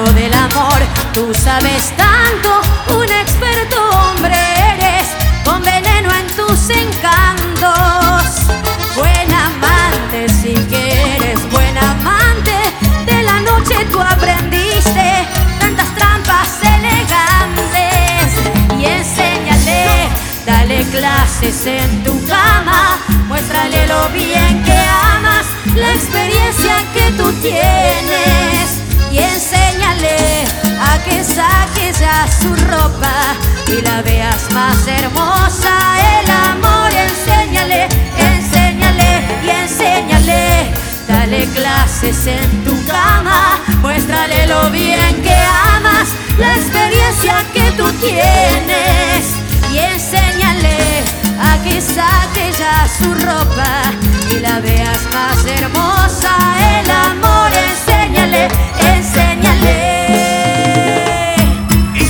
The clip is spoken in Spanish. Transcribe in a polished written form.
maestro del amor. Tú sabes tanto, un experto hombre eres, con veneno en tus encantos. Buen amante, sí que eres buen amante. De la noche tú aprendiste tantas trampas elegantes. Y enséñale, dale clases en tu cama, muéstrale lo bien que amas, la experiencia que tú tienes. Y enséñale a que saques ya su ropa y la veas más hermosa. El amor, enséñale, enséñale y enséñale. Dale clases en tu cama, muéstrale lo bien que amas, la experiencia que tú tienes. Y enséñale a que saque ya su ropa y la veas más hermosa.